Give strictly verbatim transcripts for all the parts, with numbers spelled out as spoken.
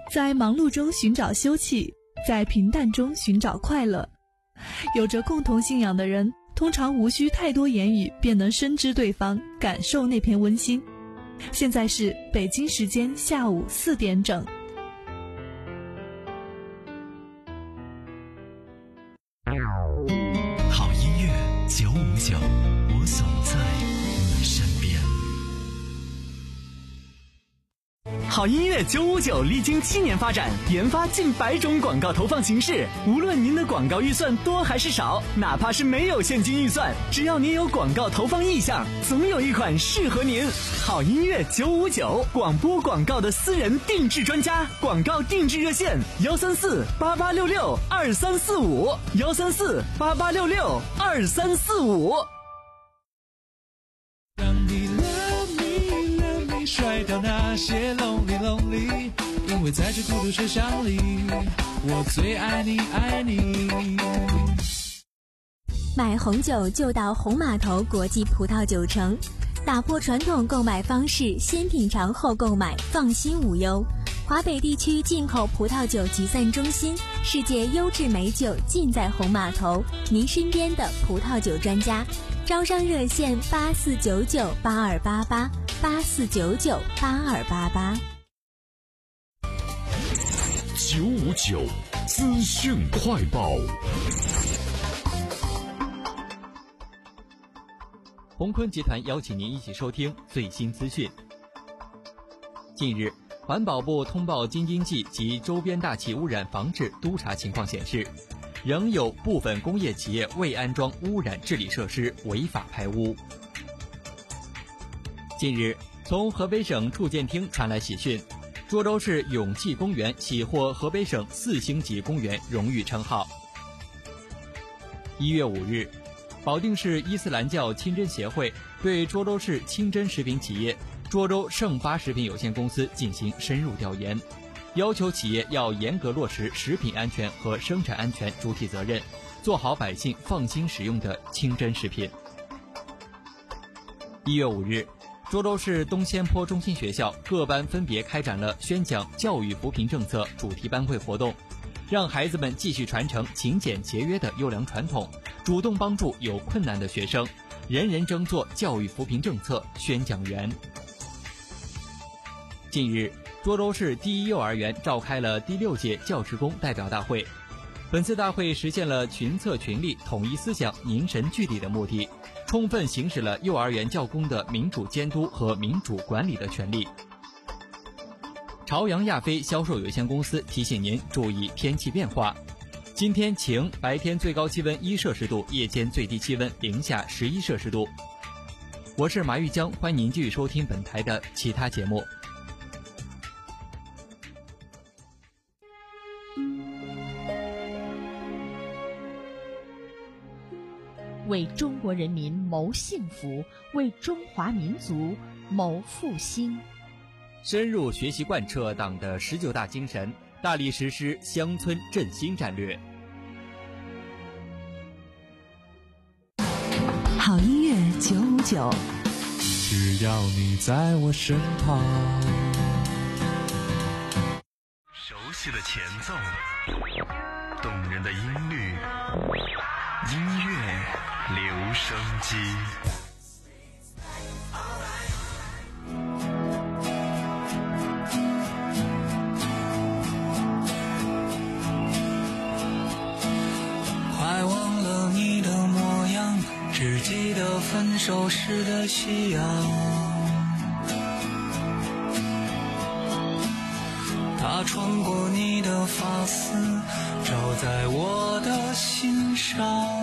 在忙碌中寻找休憩，在平淡中寻找快乐。有着共同信仰的人，通常无需太多言语便能深知对方，感受那片温馨。现在是北京时间下午四点整。 好音乐九五九，我总在你身边。好音乐九五九历经七年发展，研发近百种广告投放形式。无论您的广告预算多还是少，哪怕是没有现金预算，只要您有广告投放意向，总有一款适合您。好音乐九五九，广播广告的私人定制专家，广告定制热线：幺三四八八六六二三四五，幺三四八八六六二三四五。 甩掉那些 lonely lonely， 因为在这孤独车厢里，我最爱你爱你。 买红酒就到红码头国际葡萄酒城，打破传统购买方式，先品尝后购买，放心无忧。华北地区进口葡萄酒集散中心，世界优质美酒尽在红码头，您身边的葡萄酒专家。招商热线八四九九八二八八八四九九八二八八。 九五九资讯快报。 宏坤集团邀请您一起收听最新资讯。近日，环保部通报京津冀及周边大气污染防治督查情况显示，仍有部分工业企业未安装污染治理设施，违法排污。近日，从河北省住建厅传来喜讯，涿州市永济公园喜获河北省四星级公园荣誉称号。一月五日，保定市伊斯兰教清真协会对涿州市清真食品企业涿州盛发食品有限公司进行深入调研，要求企业要严格落实食品安全和生产安全主体责任，做好百姓放心使用的清真食品。一月五日，涿州市东仙坡中心学校各班分别开展了宣讲教育扶贫政策主题班会活动，让孩子们继续传承勤俭节约的优良传统，主动帮助有困难的学生，人人争做教育扶贫政策宣讲员。近日，涿州市第一幼儿园召开了第六届教职工代表大会。本次大会实现了群策群力、统一思想、凝神聚力的目的，充分行使了幼儿园教工的民主监督和民主管理的权利。朝阳亚飞销售有限公司提醒您注意天气变化。今天晴，白天最高气温一摄氏度，夜间最低气温零下十一摄氏度。我是马玉江，欢迎您继续收听本台的其他节目。 为中国人民谋幸福，为中华民族谋复兴。 深入学习贯彻党的十九大精神，大力实施乡村振兴战略。 好音乐九五九， 只要你在我身旁。 熟悉的前奏，动人的音律，音乐留声机。 快忘了你的模样，只记得分手时的夕阳。它穿过你的发丝，照在我的心上。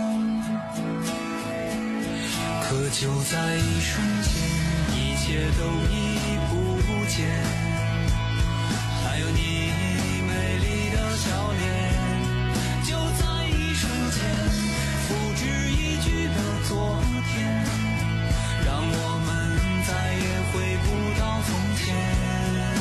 可就在一瞬间，一切都已不见，还有你美丽的笑脸。就在一瞬间，复制一句的昨天，让我们再也回不到从前。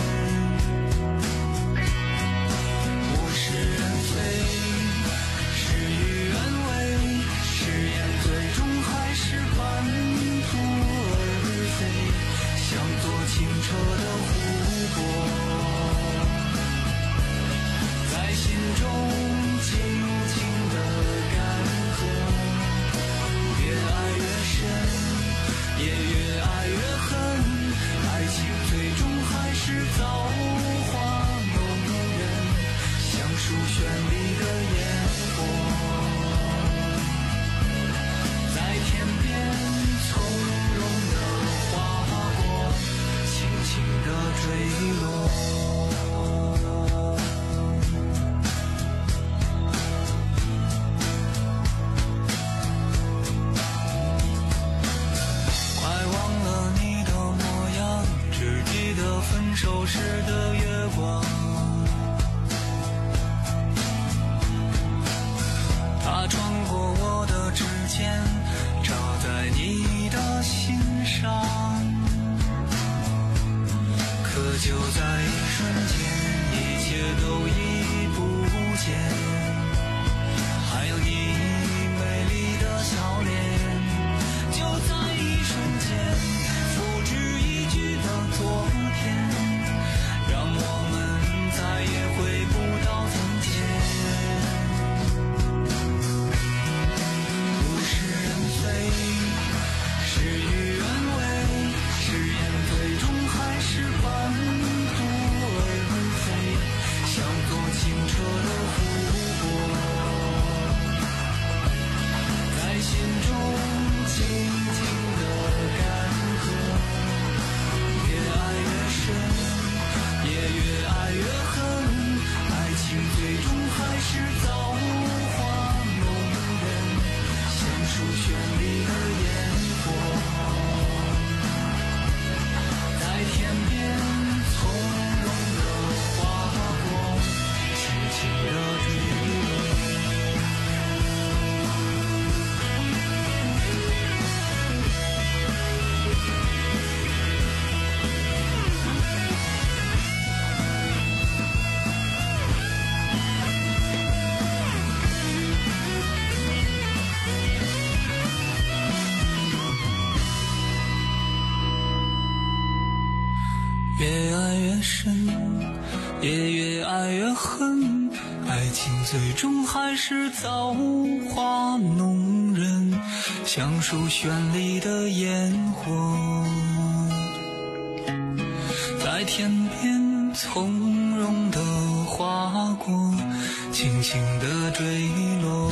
物是人非，事与愿违，誓言最终还是半途而废。像座清澈的湖在一瞬间，一切都已不见，还有你美丽的笑脸，就在一瞬间，复制一句的昨天，让我们再也回不到从前。物是人非，事与愿违，誓言最终还是半途而废，像座清澈的湖泊，在心中静静的干涸，越爱越深，也越爱越恨，爱情最终还是造化弄人，现出绚丽的烟火，在天边从容的划过，痴情的坠落。越爱越深，也越爱越恨，爱情最终还是造化弄人，像束绚丽的烟火，在天边从容地划过，轻轻地坠落。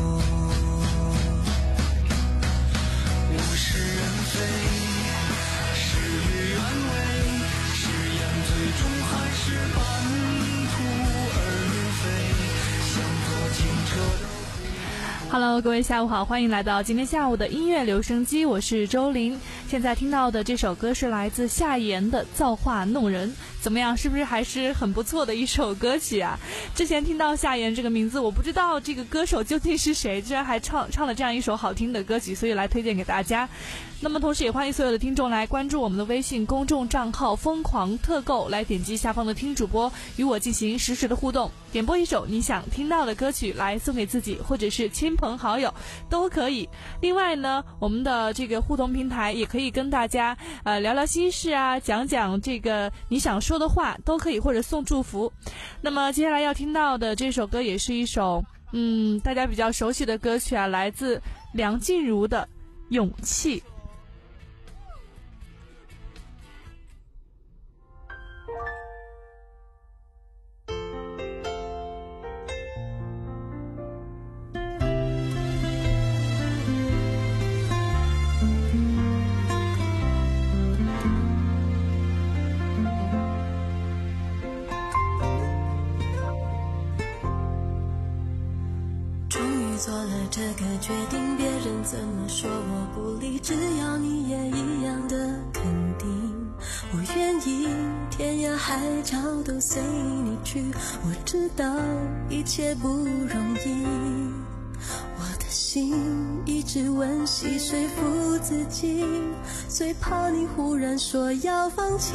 物是人非，事与愿违，最终还是半途而废，像座清澈的。 Hello， 各位下午好，欢迎来到今天下午的音乐留声机，我是周玲。现在听到的这首歌是来自夏言的《造化弄人》，怎么样？是不是还是很不错的一首歌曲啊？之前听到夏言这个名字，我不知道这个歌手究竟是谁，居然还唱唱了这样一首好听的歌曲，所以来推荐给大家。那么同时也欢迎所有的听众来关注我们的微信公众账号疯狂特购，来点击下方的听主播与我进行实时的互动，点播一首你想听到的歌曲来送给自己或者是亲朋好友都可以。另外呢，我们的这个互动平台也可以跟大家呃聊聊心事啊，讲讲这个你想说的话都可以，或者送祝福。那么接下来要听到的这首歌也是一首嗯大家比较熟悉的歌曲啊，来自梁静茹的《勇气》。 做了这个决定，别人怎么说我不理，只要你也一样的肯定，我愿意天涯海角都随你去。我知道一切不容易，我的心一直温习说服自己，最怕你忽然说要放弃。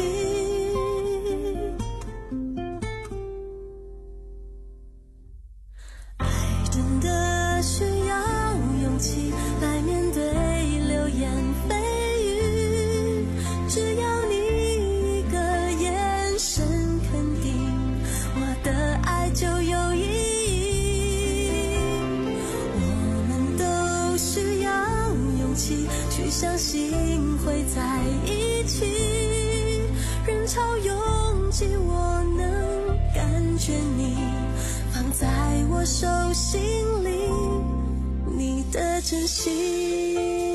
爱真的需要勇气来面对流言蜚语，只要你一个眼神肯定，我的爱就有意义。我们都需要勇气去相信会在一起，人潮拥挤我能感觉你放在我手心里，你的真心。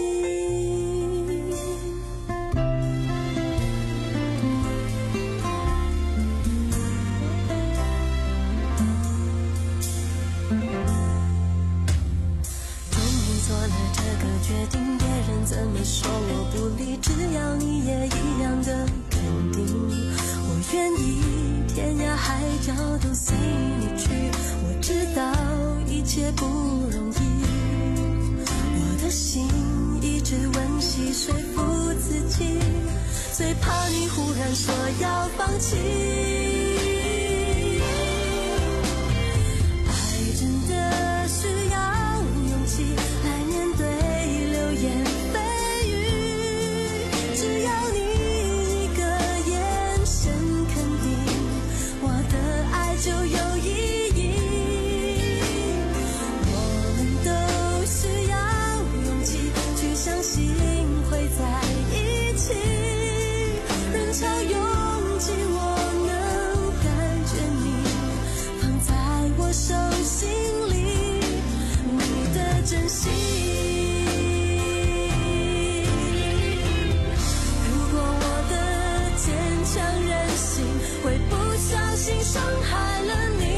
终于做了这个决定，别人怎么说我不理，只要你也一样的肯定，我愿意天涯海角都随你去。我知道一切不容易，我的心一直温习说服自己， 最怕你忽然说要放弃。爱真的需要勇气来面对流言蜚语，只要你一个眼神肯定，我的爱就有意义。我们都需要勇气去相信会在一起，人潮拥挤，我能感觉你放在我手心里，你的真心。如果我的坚强任性会不小心伤害了你，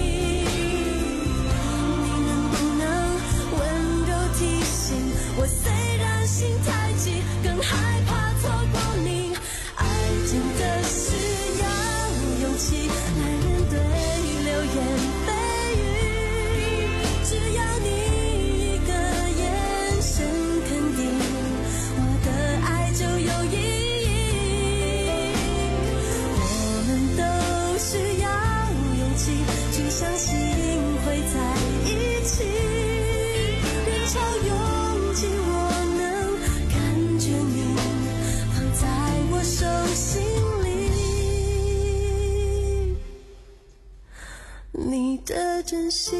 你能不能温柔提醒我，虽然心太急，更害怕错过你。爱真的需要勇气来面对流言蜚语，只要你一个眼神肯定，我的爱就有意义。我们都需要勇气去相信会在一起，人潮拥挤，我能感觉你放在我手心里，你的真心。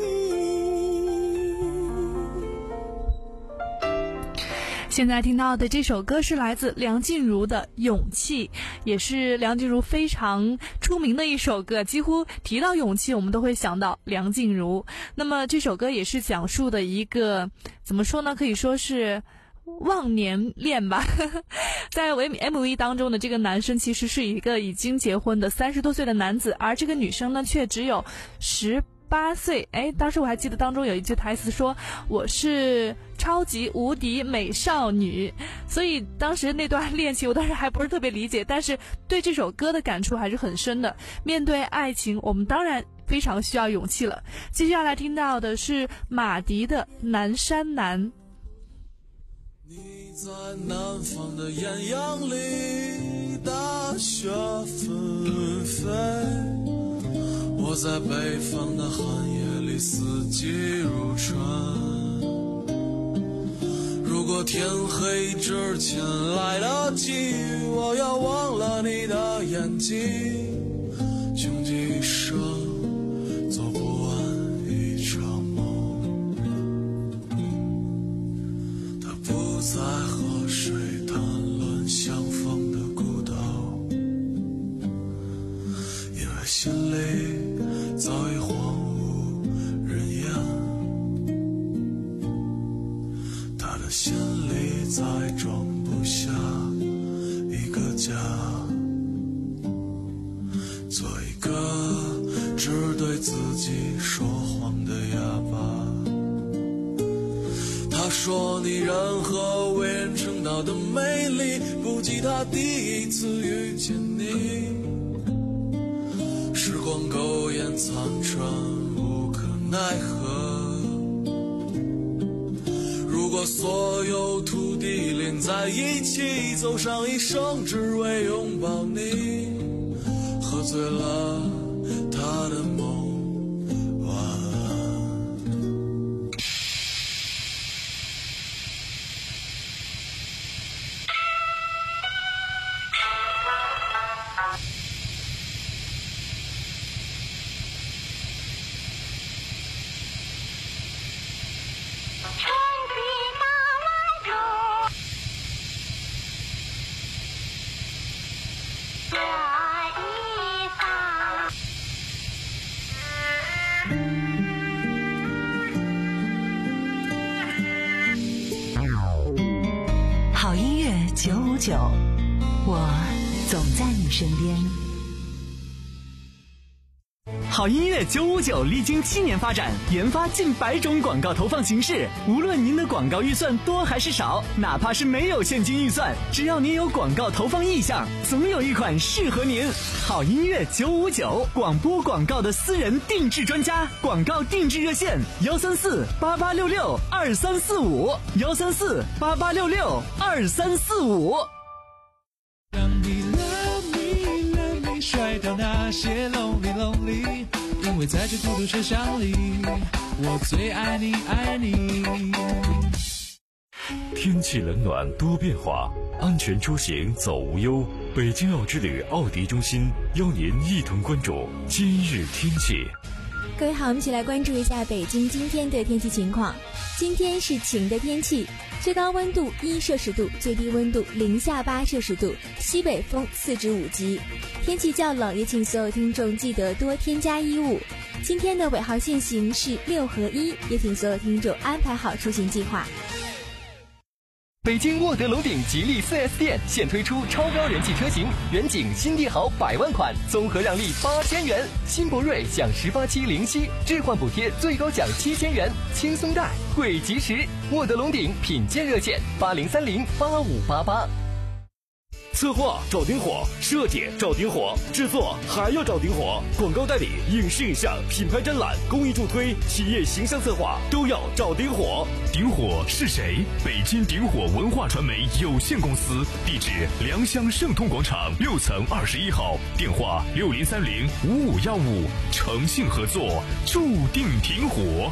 现在听到的这首歌是来自梁静茹的《勇气》，也是梁静茹非常出名的一首歌，几乎提到勇气我们都会想到梁静茹。那么这首歌也是讲述的一个怎么说呢，可以说是忘年恋吧。在 M V 当中的这个男生其实是一个已经结婚的三十多岁的男子，而这个女生呢却只有十八岁。哎，当时我还记得当中有一句台词说我是超级无敌美少女，所以当时那段恋情我当时还不是特别理解，但是对这首歌的感触还是很深的。面对爱情我们当然非常需要勇气了。接下来听到的是马迪的南山南。 你在南方的艳阳里，大雪纷飞，我在北方的寒夜里，四季如春。如果天黑之前来得及，我要忘了你的眼睛，穷极一生做不完一场梦。他不再和谁谈论相逢的孤岛，因为心里早已荒无人烟。他的心里再装不下一个家，做一个只对自己说谎的哑巴。他说你人和为人称道的美丽，不及他第一次遇见你。时光苟延残喘，无可奈何。如果所有土地连在一起，走上一生只为拥抱你，喝醉了他的梦，晚安。 好音乐九五九，我总在你身边。 好音乐九五九历经七年发展，研发近百种广告投放形式。无论您的广告预算多还是少，哪怕是没有现金预算，只要您有广告投放意向，总有一款适合您。好音乐九五九，广播广告的私人定制专家，广告定制热线：幺三四八八六六二三四五，幺三四八八六六二三四五。 里，因为在这孤独车厢里，我最爱你爱你。 天气冷暖多变化，安全出行走无忧。北京奥之旅奥迪中心邀您一同关注今日天气。 各位好，我们一起来关注一下北京今天的天气情况。今天是晴的天气，最高温度一摄氏度，最低温度零下八摄氏度，西北风四至五级。天气较冷，也请所有听众记得多添加衣物。今天的尾号限行是六合一，也请所有听众安排好出行计划。 北京沃德龙鼎吉利 四 S 店现推出超高人气车型，远景新帝豪百万款，综合让利八千元；新博瑞享十八期零息，置换补贴最高享七千元，轻松贷，惠及时。沃德龙鼎品鉴热线八零三零八五八八。 策划找顶火，设计找顶火，制作还要找顶火，广告代理、影视影像、品牌展览、公益助推、企业形象策划都要找顶火。 顶火是谁？北京顶火文化传媒有限公司，地址良乡盛通广场六层二十一号，电话六零三零五五幺五，诚信合作，注定顶火。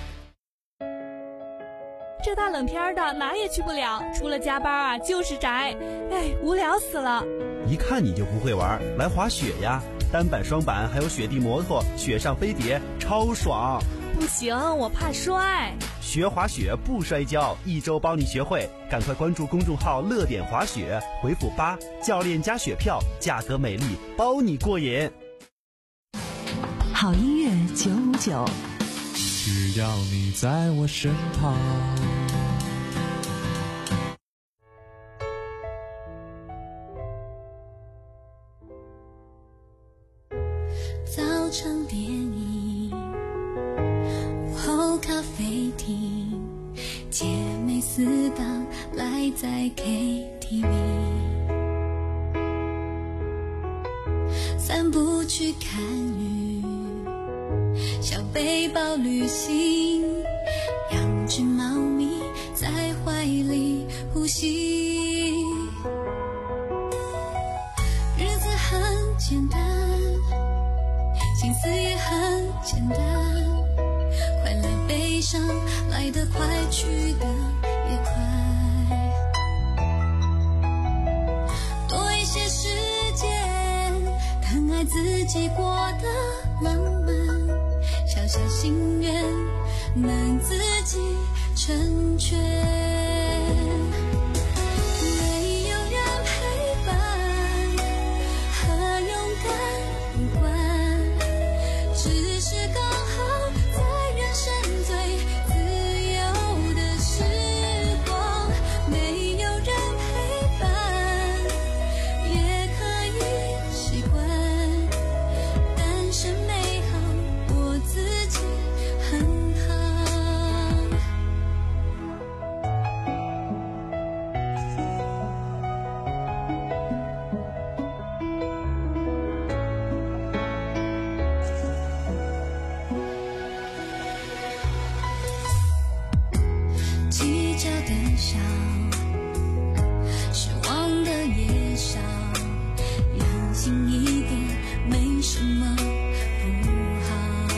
这大冷天的哪也去不了，除了加班啊就是宅，哎，无聊死了。 一看你就不会玩，来滑雪呀，单板双板还有雪地摩托，雪上飞碟超爽。 不行，我怕摔。 学滑雪不摔跤，一周帮你学会，赶快关注公众号乐点滑雪，回复八，教练加雪票，价格美丽，包你过瘾。 好音乐九五九， 只要你在我身旁。 早场电影，午后咖啡厅，姐妹四档赖在 K T V， 散步去看雨，小背包旅行，养只猫咪在怀里呼吸，日子很简单，心思也很简单，快乐悲伤来得快，去得也快，多一些时间疼爱自己过得浪漫，小小心愿能自己成全，没有人陪伴和勇敢无关，只是刚好在人生最自由的时光，没有人陪伴也可以习惯，单身美好我自己很好。计较的少，失望的也少，任性一点没什么不好，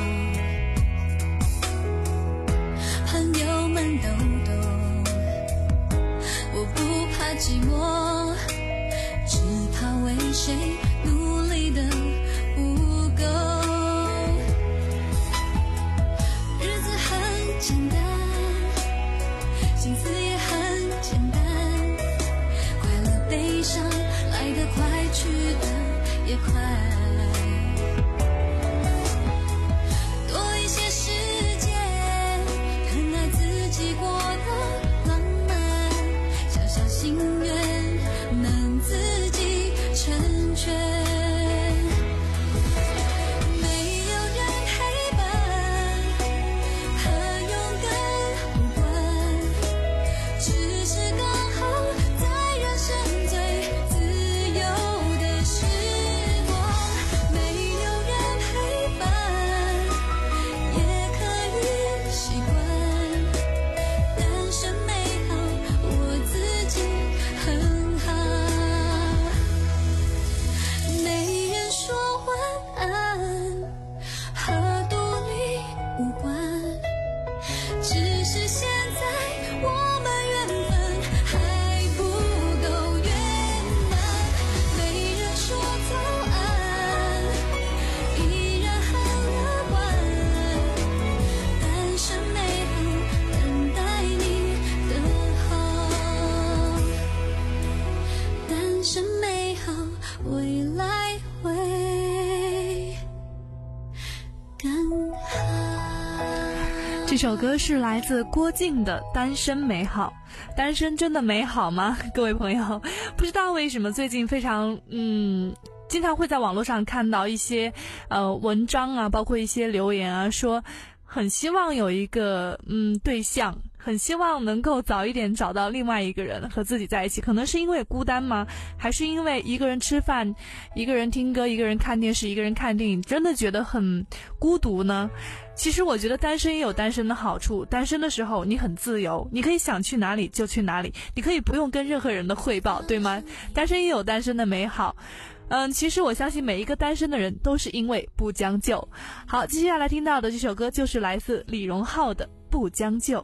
朋友们都懂，我不怕寂寞，只怕为谁努力的不够，日子很简单，心思也很简单，快乐悲伤来得快，去得也快，多一些时间疼爱自己过得浪漫，小小心愿能自己成全，没有人陪伴和勇敢无关，只是刚好在人生最自由的时光， 这首歌是来自郭靖的《单身美好》。单身真的美好吗？各位朋友，不知道为什么最近非常嗯经常会在网络上看到一些呃文章啊，包括一些留言啊，说很希望有一个嗯对象，很希望能够早一点找到另外一个人和自己在一起。可能是因为孤单吗？还是因为一个人吃饭，一个人听歌，一个人看电视，一个人看电影，真的觉得很孤独呢？其实我觉得单身也有单身的好处，单身的时候你很自由，你可以想去哪里就去哪里，你可以不用跟任何人的汇报，对吗？单身也有单身的美好。嗯，其实我相信每一个单身的人都是因为不将就。好，接下来听到的这首歌就是来自李荣浩的《不将就》。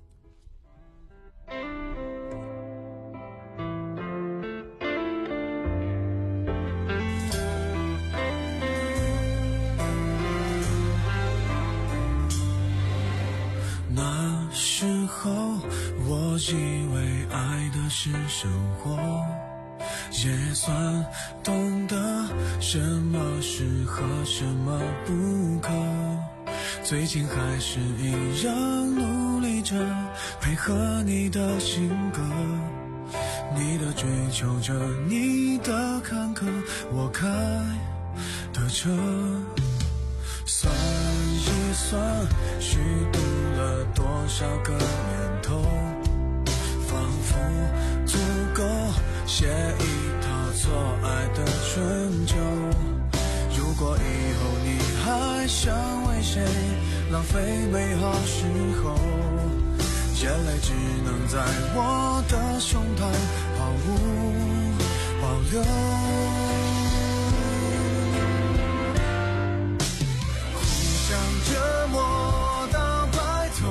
那时候我以为爱的是生活，也算懂得什么适合什么不可，最近还是一样努力着配合你的性格，你的追求着，你的坎坷，我开的车。算一算虚度了多少个年头，仿佛足够写一套错爱的春秋。如果以后你还想为谁浪费美好时候，眼泪只能在我的胸膛毫无保留。折磨到白头，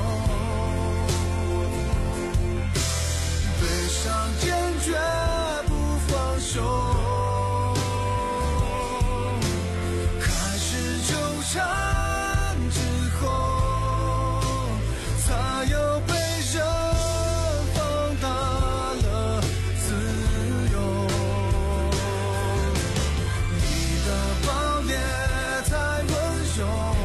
悲伤坚决不放手，开始纠缠之后，才有被人放大了自由。你的暴烈太温柔，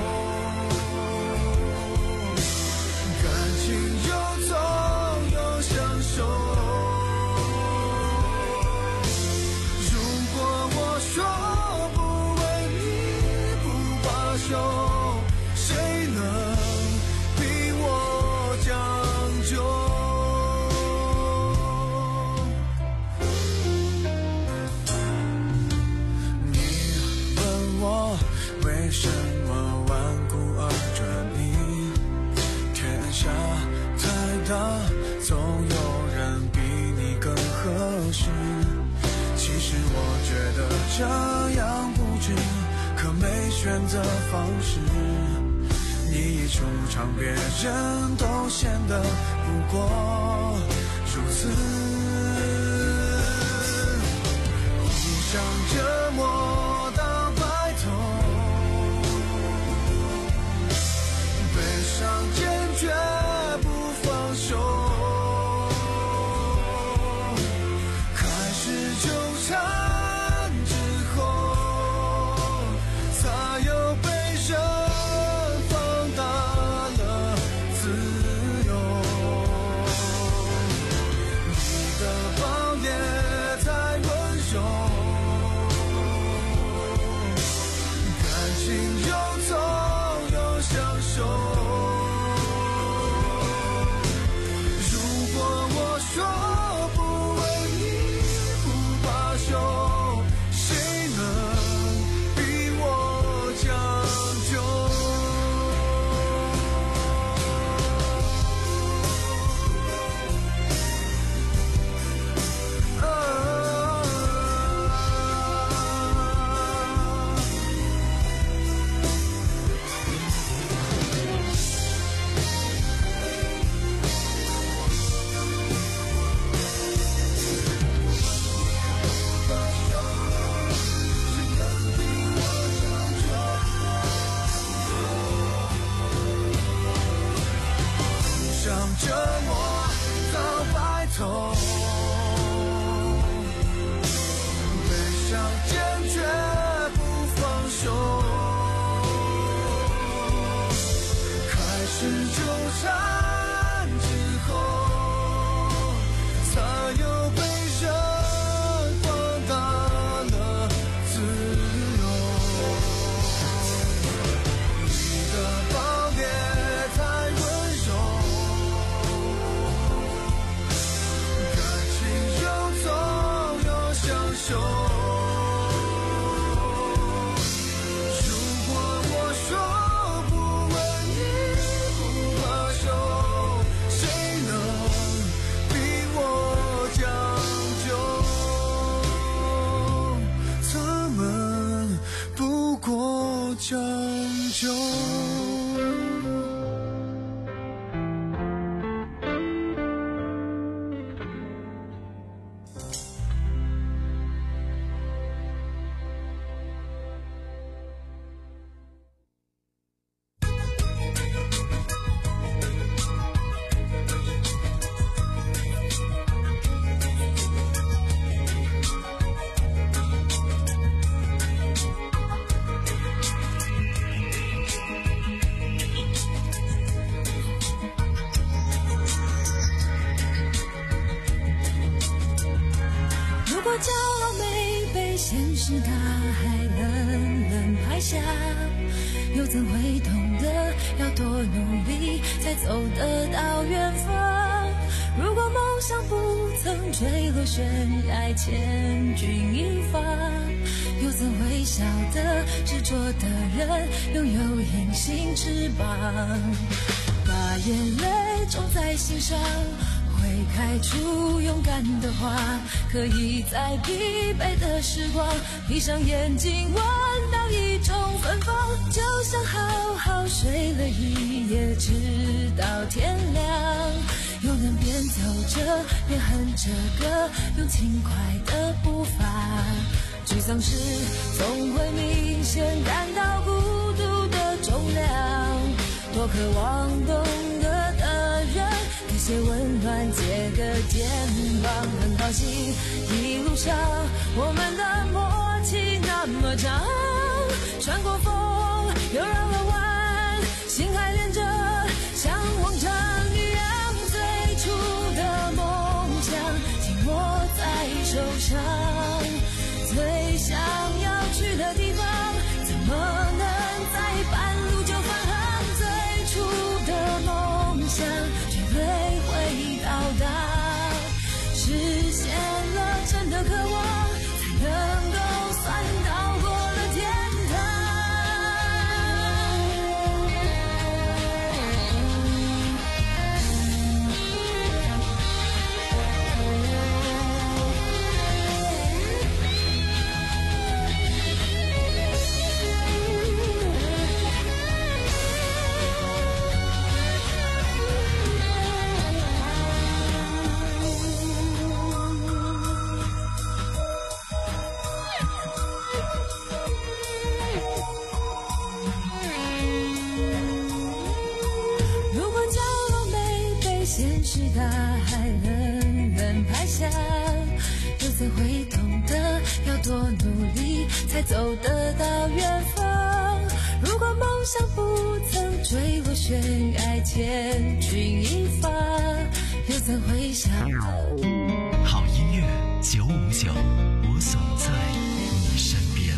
为什么顽固而着你？天下太大，总有人比你更合适。其实我觉得这样不值，可没选择方式。你一出场，别人都显得不过如此，互相折磨到白头。悲伤坚决不放手，开始纠缠之后，才有被人放大了自由。你的暴烈太温柔，感情又痛又享受。折磨到白头，悲伤坚决不放手，开始就缠之后，才有被人放大了自由。你的抱别太温柔，感情又痛又享受。将就。 骄傲没被现实大海冷冷拍下，又怎会懂得要多努力才走得到远方？如果梦想不曾坠落悬崖千钧一发，又怎会晓得执着的人拥有隐形翅膀？把眼泪种在心上，会开出勇敢的花，可以在疲惫的时光闭上眼睛闻到一种芬芳，就像好好睡了一夜直到天亮，又能边走着边哼着歌，用轻快的步伐。沮丧时总会明显感到孤独的重量，多渴望懂得的人给些温暖，借个肩膀。很高兴一路上我们的默契那么长，穿过风又绕了弯，心还连着像往常一样，最初的梦想紧握在手上，最想要去的地方怎么能在半路就返航？最初的梦想绝对会到达，实现了真的渴望，才能够算到过了天堂。现实大海冷冷拍下，又怎会懂得要多努力才走得到远方？如果梦想不曾坠落悬崖千钧一发，又怎会想得好音乐九五九，我总在你身边。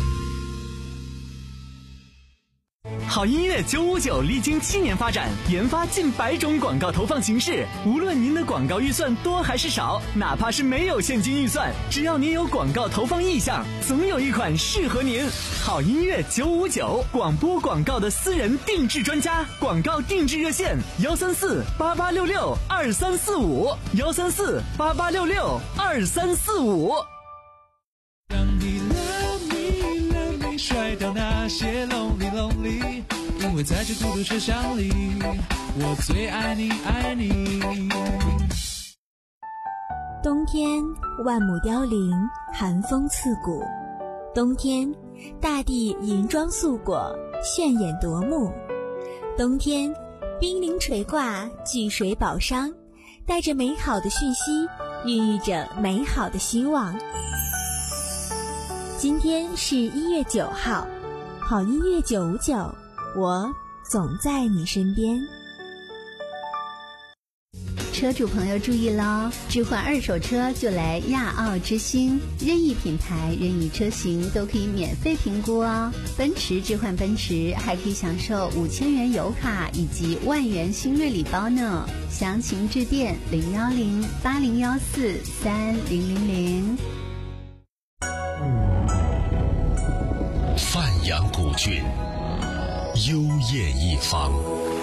好音乐九五九历经七年发展，研发近百种广告投放形式。无论您的广告预算多还是少，哪怕是没有现金预算，只要您有广告投放意向，总有一款适合您。好音乐九五九，广播广告的私人定制专家，广告定制热线幺三四八八六六二三四五幺三四八八六六二三四五。 让你 love me love me 甩掉那些 lonely lonely， 因为在这孤独车厢里，我最爱你爱你。 冬天万亩凋零，寒风刺骨。冬天大地银装素裹，炫眼夺目。冬天冰凌垂挂，聚水宝商，带着美好的讯息，孕育着美好的希望。今天是一月九号，好音乐九五九，我总在你身边。 车主朋友注意喽，置换二手车就来亚奥之星，任意品牌任意车型都可以免费评估哦。奔驰置换奔驰还可以享受五千元油卡以及万元新锐礼包呢，详情致电零幺零八零幺四三零零零。 范阳古郡，幽艳一方，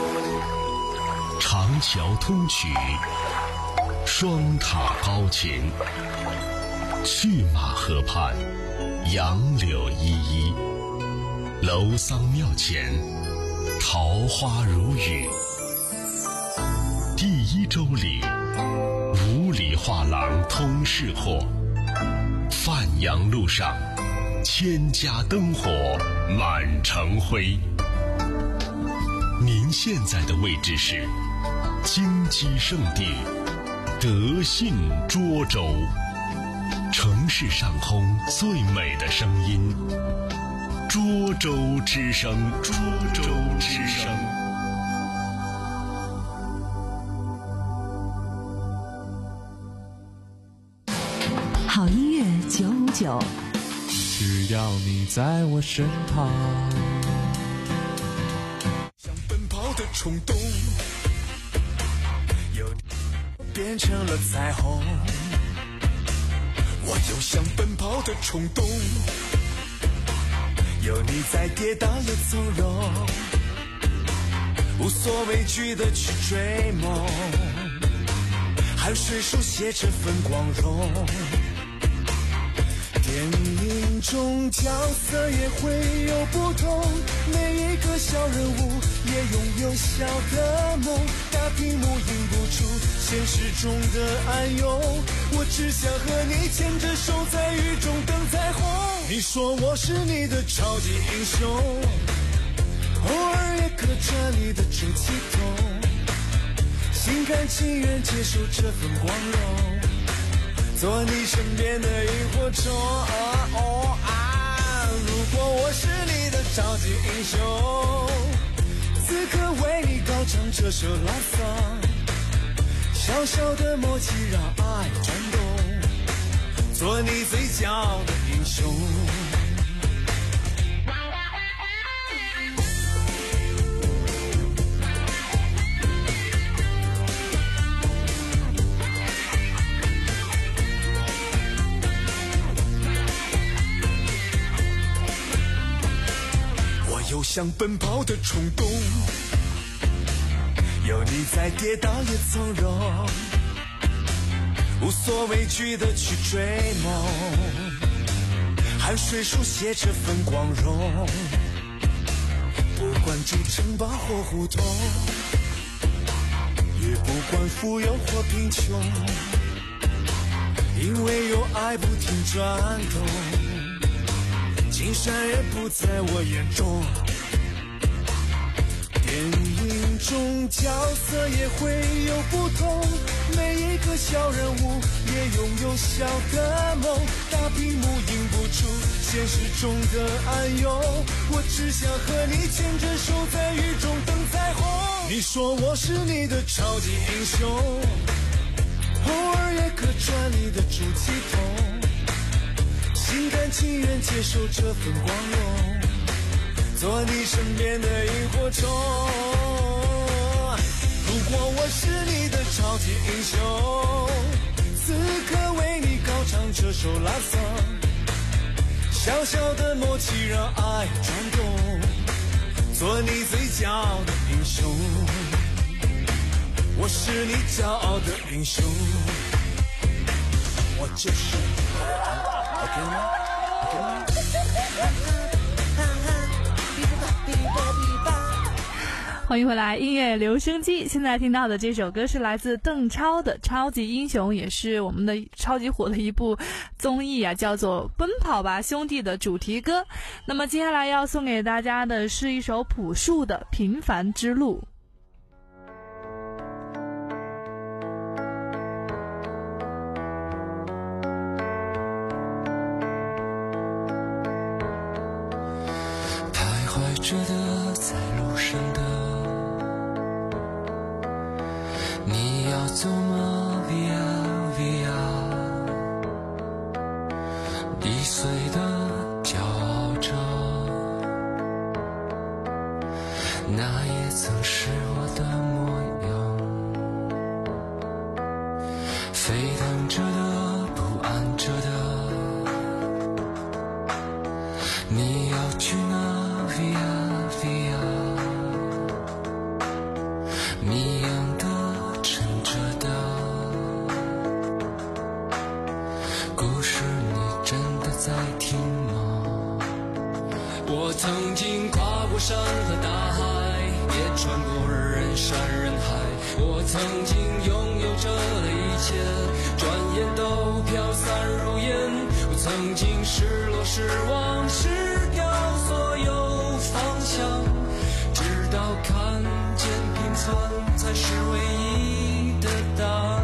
长桥通衢，双塔高擎，去马河畔，杨柳依依，楼桑庙前，桃花如雨。第一周里，五里画廊通市货，范阳路上，千家灯火满城辉。您现在的位置是金鸡圣地德信涿州，城市上空最美的声音，涿州之声，涿州之声。 好音乐九五九， 只要你在我身旁。 想奔跑的冲动，有变成了彩虹。我有想奔跑的冲动，有你在跌倒也从容，无所畏惧的去追梦，汗水书写这份光荣。电影中角色也会有不同，每一个小人物也拥有小的梦，大屏幕映不出现实中的暗涌，我只想和你牵着手在雨中等彩虹。你说我是你的超级英雄，偶尔也客串你的出气筒，心甘情愿接受这份光荣，做你身边的萤火虫。哦哦啊！如果我是你的超级英雄，此刻为你高唱这首拉桑，小小的默契让爱转动，做你最骄傲的英雄。有想奔跑的冲动，有你在跌倒也从容，无所畏惧的去追梦，汗水书写这份光荣，不管住城堡或胡同，也不管富有或贫穷，因为有爱不停转动，金山也不在我眼中。电影中角色也会有不同，每一个小人物也拥有小的梦，大屏幕映不出现实中的暗涌，我只想和你牵着手在雨中等彩虹。你说我是你的超级英雄，偶尔也客串你的出气筒，心甘情愿接受这份光荣，做你身边的萤火虫。如果我是你的超级英雄，此刻为你高唱这首拉桑，小小的默契让爱转动，做你最骄傲的英雄。我是你骄傲的英雄，我就是OK 吗 OK 吗？ 欢迎回来，音乐留声机。现在听到的这首歌是来自邓超的《超级英雄》，也是我们的超级火的一部综艺啊，叫做《奔跑吧兄弟》的主题歌。那么接下来要送给大家的是一首朴树的《平凡之路》。 徘徊着的，在路上的，你要走吗 Via Via， 易碎的骄傲着，那也曾是我的模样，沸腾着的，不安着的，你要去哪 Via Via， 谜样的沉着的故事，你真的在听吗？我曾经跨过山和大海，也穿过人山人海，我曾经拥有着的一切，转眼都飘散如烟。我曾经失落失望失掉所有方向，直到看见平凡才是唯一的答案。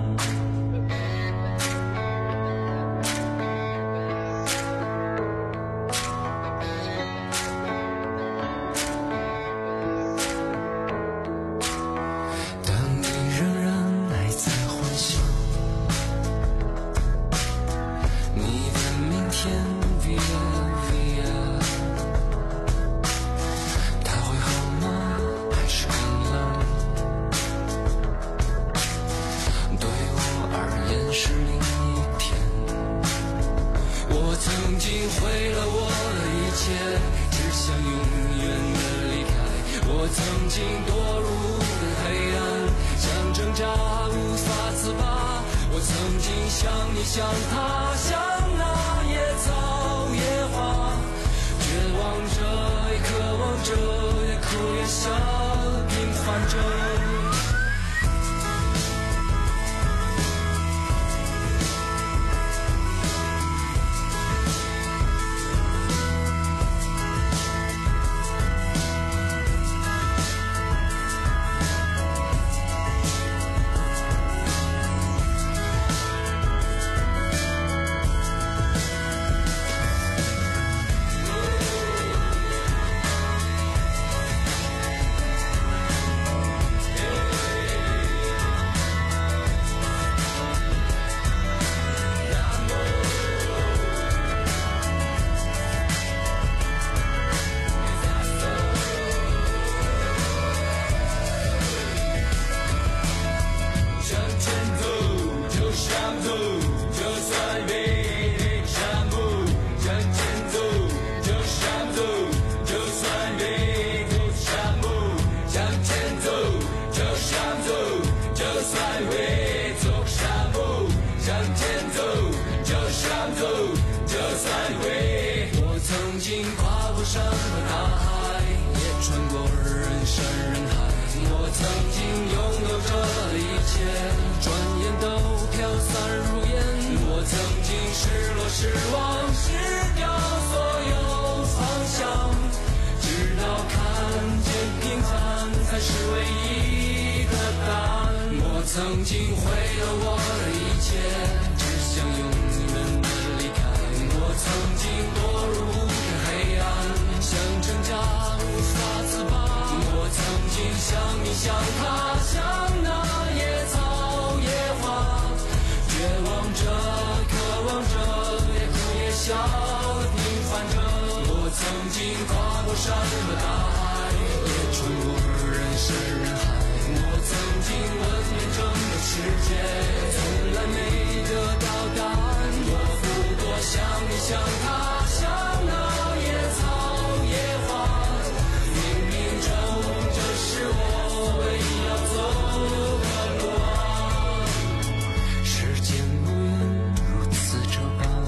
曾经毁了我的一切，只想永远的离开。我曾经堕入黑暗，像挣扎无法自拔。我曾经像你像他，像那野草野花，绝望着渴望着，也哭也笑的平凡着。我曾经跨过山和大海，也穿过人山人海。我曾经问遍整个世界，从来没得到答案。我不多想你像他，像那野草野花，冥冥中这是我唯一要走的路啊。时间无言如此这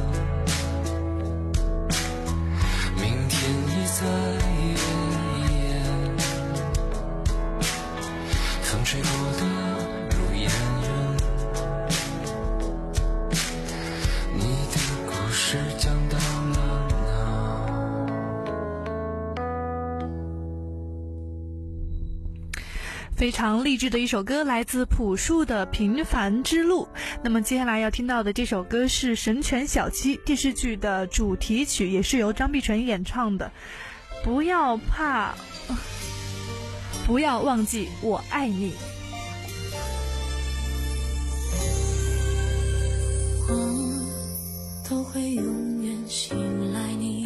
般，明天已在吹过的如烟云，你的故事讲到了哪？ 非常励志的一首歌，来自朴树的《平凡之路》。那么接下来要听到的这首歌是《神犬小七》电视剧的主题曲，也是由张碧晨演唱的。不要怕，不要忘记我爱你。 都会永远醒来你。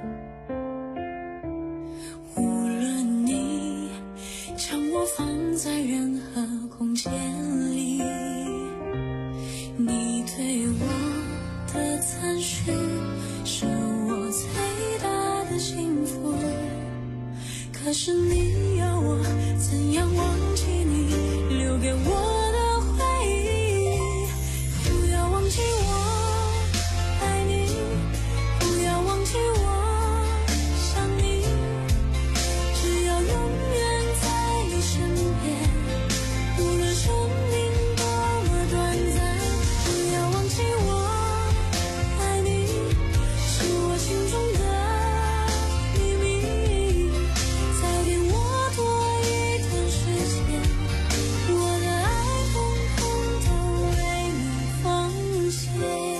无论你将我放在任何空间里，你对我的赞许是我最大的幸福。可是你要我怎样忘记你留给我的回忆？不要忘记我爱你，不要忘记我想你，只要永远在你身边，无论生命多么短暂。不要忘记我爱你，是我心中的秘密。再给我多一点时间，我的爱统统都为你奉献。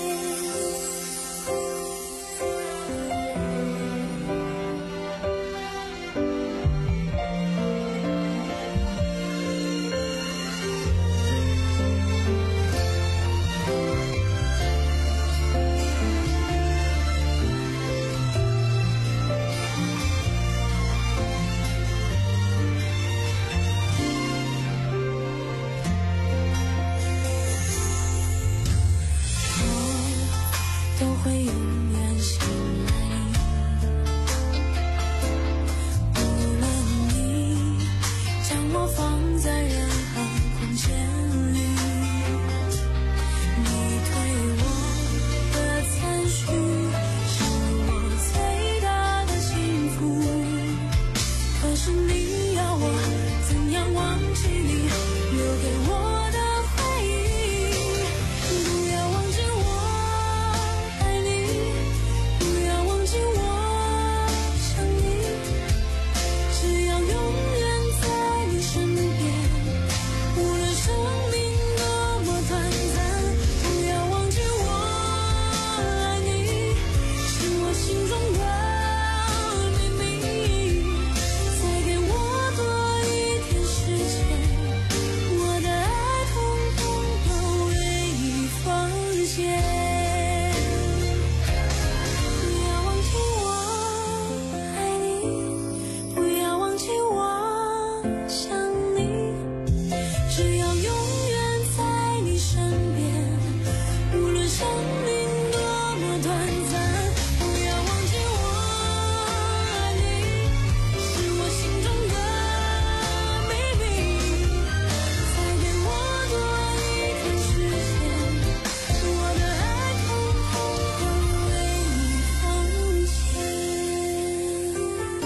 都会永远醒来你，无论你将我放在任何空间里，你对我的赞许是我最大的幸福。可是你要我怎样忘记你留给我的回忆？不要忘记我爱你，不要忘记我想你，只要永远在你身边，无论生命多么短暂。不要忘记我爱你，是我心中的秘密。再给我多一点时间，我的爱统统都为你奉献。不要忘记我爱你，不要忘记我想你，只要永远在你身边，无论生命多么短暂。不要忘记我爱你，是我心中的秘密。再给我多一点时间，我的爱统统都为你奉献。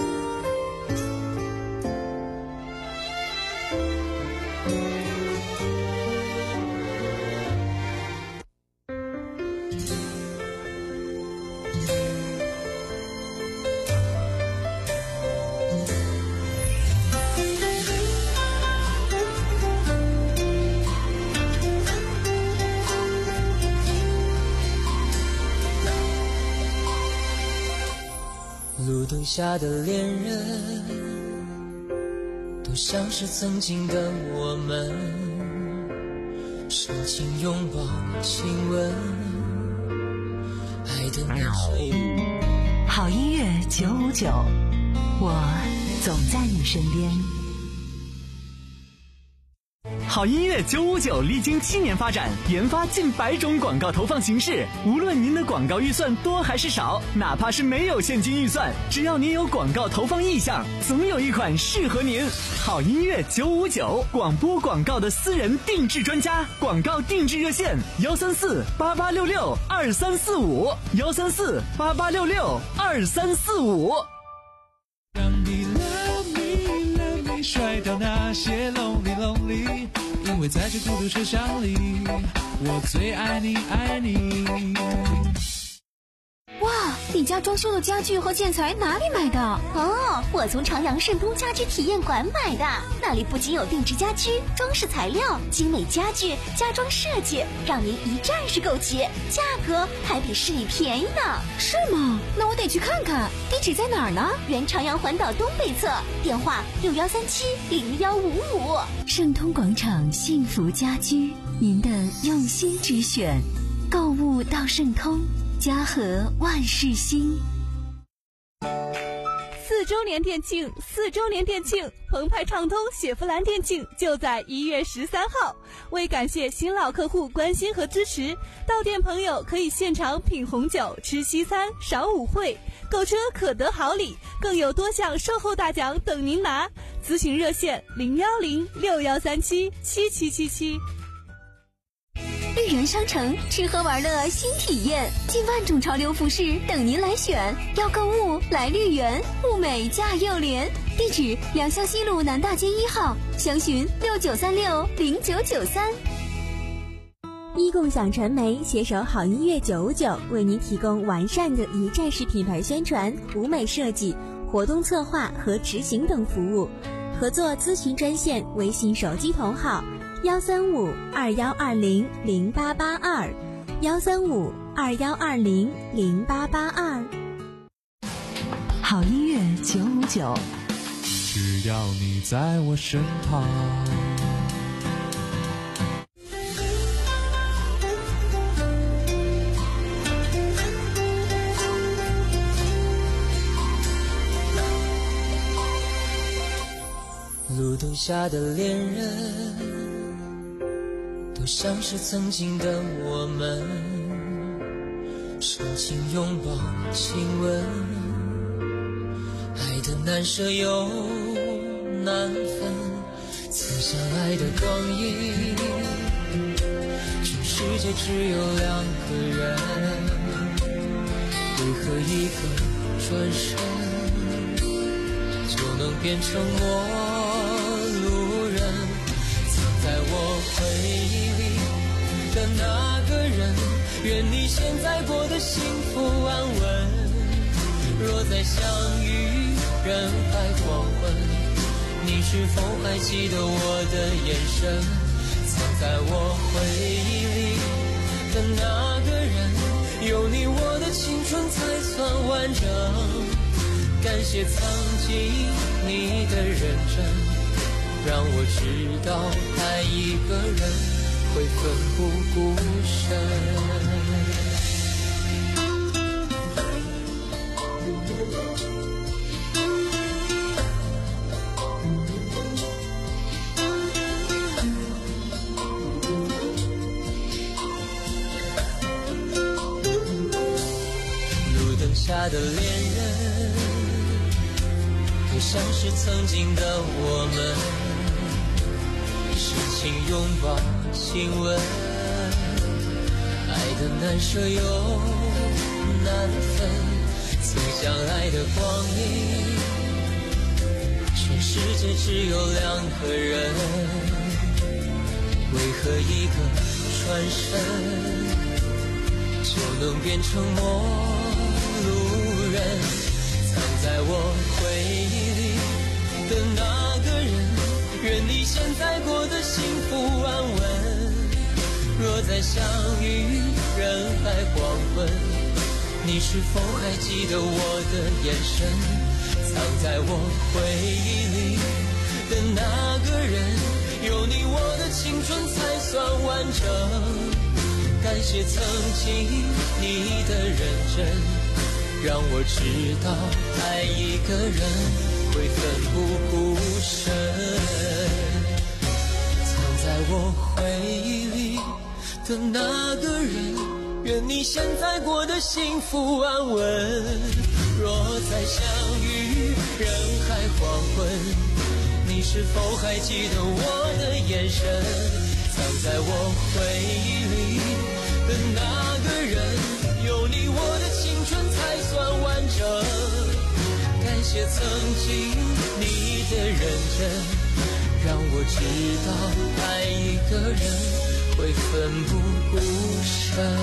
路灯下的恋人，都像是曾经的我们，深情拥抱亲吻，爱的年岁。 好音乐九五九，我总在你身边。 好音乐九五九历经七年发展，研发近百种广告投放形式。无论您的广告预算多还是少，哪怕是没有现金预算，只要您有广告投放意向，总有一款适合您。好音乐九五九，广播广告的私人定制专家，广告定制热线：幺三四八八六六二三四五，幺三四八八六六二三四五。 让你 love me love me 甩掉那些 lonely lonely， 因为在这孤独车厢里，我最爱你爱你。 哇，你家装修的家具和建材哪里买的？ 哦，我从长阳盛通家居体验馆买的，那里不仅有定制家居、装饰材料、精美家具、家装设计，让您一站式购齐，价格还比市里便宜呢。 是吗？那我得去看看。地址在哪儿呢？ 原长阳环岛东北侧，电话六幺三七零幺五五。 盛通广场幸福家居，您的用心之选，购物到盛通。 家和万事兴。 四周年店庆，四周年店庆，澎湃畅通雪佛兰店庆就在一月十三号。为感谢新老客户关心和支持，到店朋友可以现场品红酒、吃西餐、赏舞会，购车可得好礼，更有多项售后大奖等您拿。咨询热线零幺零六幺三七七七七七。 绿园商城吃喝玩乐新体验，近万种潮流服饰等您来选。要购物来绿园，物美价又廉。地址：良乡西路南大街一号，详询六九三六零九九三。 一共享传媒携手好音乐九五九，为您提供完善的一站式品牌宣传、舞美设计、活动策划和执行等服务。合作咨询专线：微信手机同号。幺三五二幺二零零八八二，幺三五二幺二零零八八二。 好音乐九五九， 只要你在我身旁。 路灯下的恋人，都像是曾经的我们，深情拥抱亲吻，爱的难舍又难分，曾相爱的光阴，全世界只有两个人，为何一个转身就能变成陌路人？藏在我回忆里的那个人，愿你现在过得幸福安稳。若再相遇人海黄昏，你是否还记得我的眼神？藏在我回忆里的那个人，有你我的青春才算完整。感谢曾经你的认真，让我知道爱一个人会奋不顾身。路灯下的恋人，就像是曾经的我们，深情拥抱亲吻，爱的难舍又难分，曾相爱的光阴，全世界只有两个人，为何一个转身就能变成陌路人？藏在我回忆里的那个人，愿你现在过得幸福安稳。若再相遇人海黄昏，你是否还记得我的眼神？藏在我回忆里的那个人，有你我的青春才算完整。感谢曾经你的认真，让我知道爱一个人会奋不顾身。藏在我回忆里的那个人，愿你现在过得幸福安稳。若再相遇人海黄昏，你是否还记得我的眼神？藏在我回忆里的那个人，有你我的青春才算完整。感谢曾经你的认真，让我知道爱一个人会奋不顾身，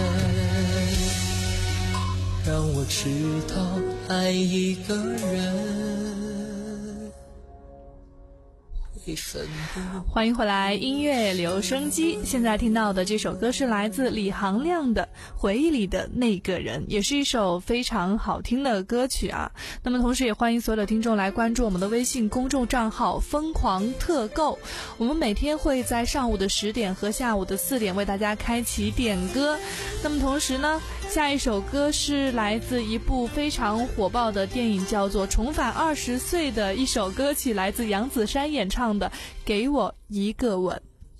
让我知道爱一个人欢迎回来，音乐留声机。现在听到的这首歌是来自李行亮的《回忆里的那个人》，也是一首非常好听的歌曲啊。那么同时也欢迎所有的听众来关注我们的微信公众账号疯狂特购，我们每天会在上午的十点和下午的四点为大家开启点歌。那么同时呢，下一首歌是来自一部非常火爆的电影，叫做《重返二十岁》的一首歌曲，来自杨子姗演唱的《给我一个吻》。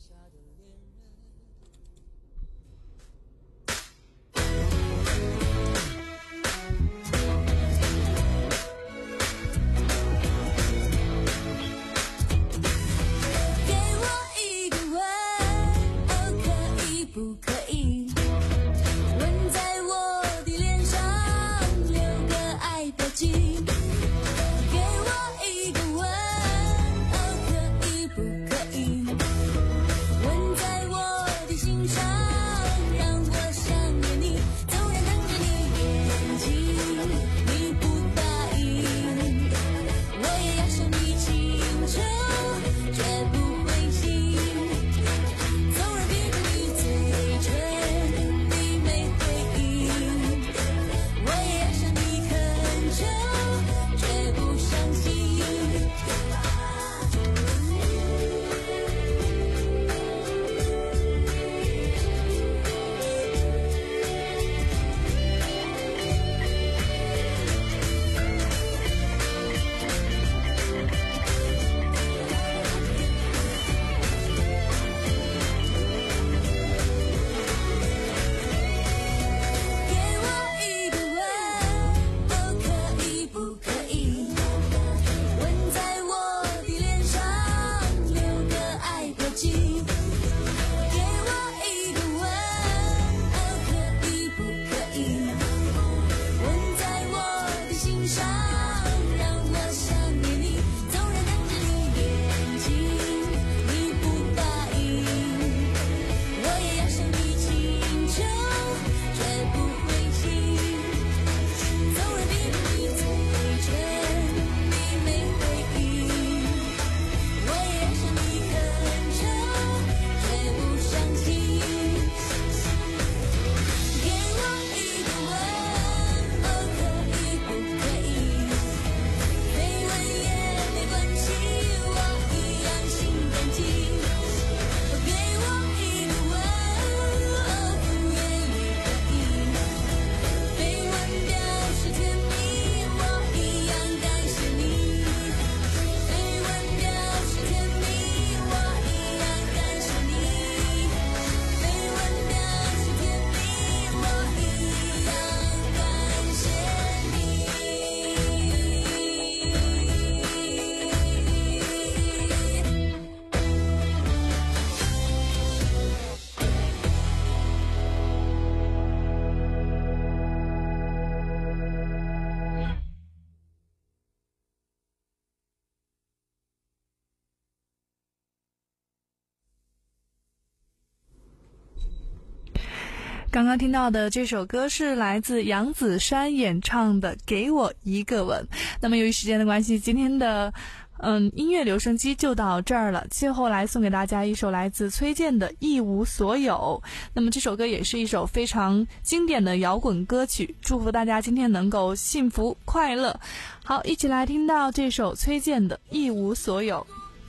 刚刚听到的这首歌是来自杨子姗演唱的《给我一个吻》。那么由于时间的关系，今天的嗯音乐留声机就到这儿了。最后来送给大家一首来自崔健的《一无所有》。那么这首歌也是一首非常经典的摇滚歌曲，祝福大家今天能够幸福快乐。好，一起来听到这首崔健的《一无所有》。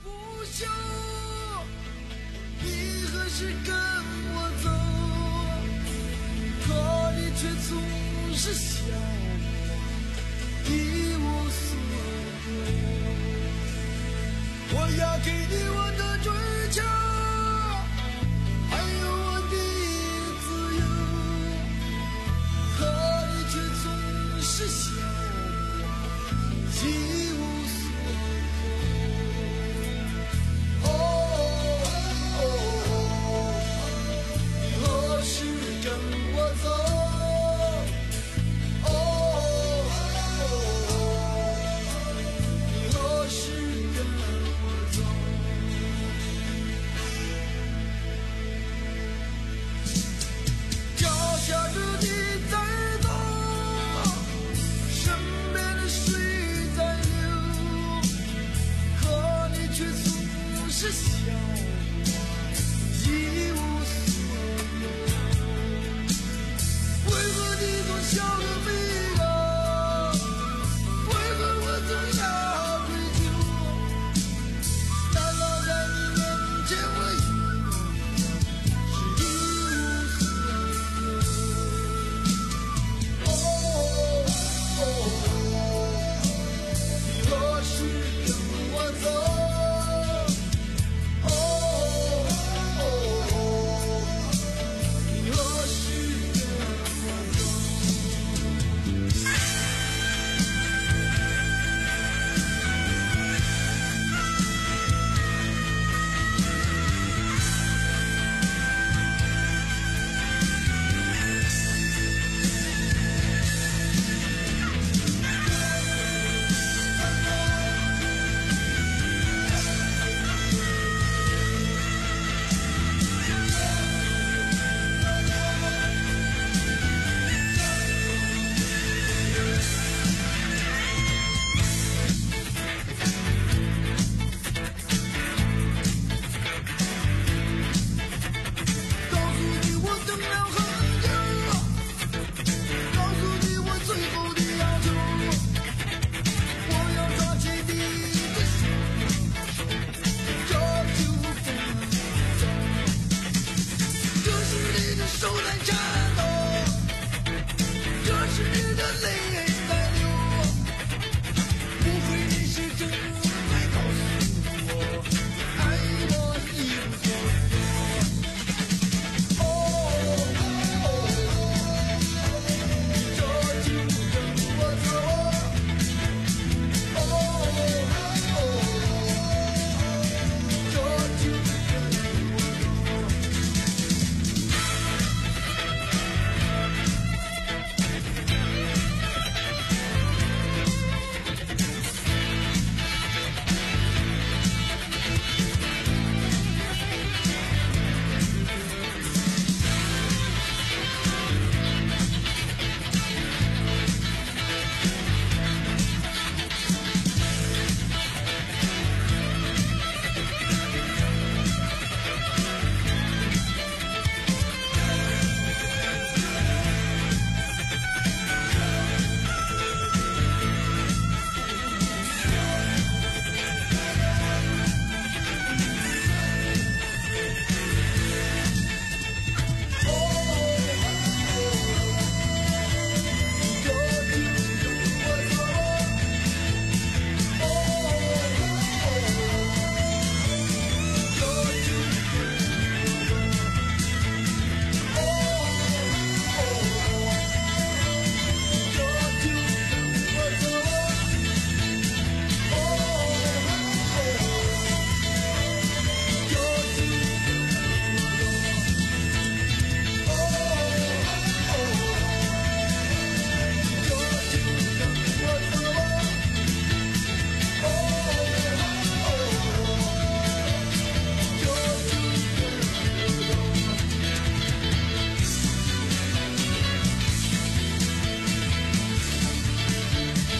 你何时跟我走，可你却总是笑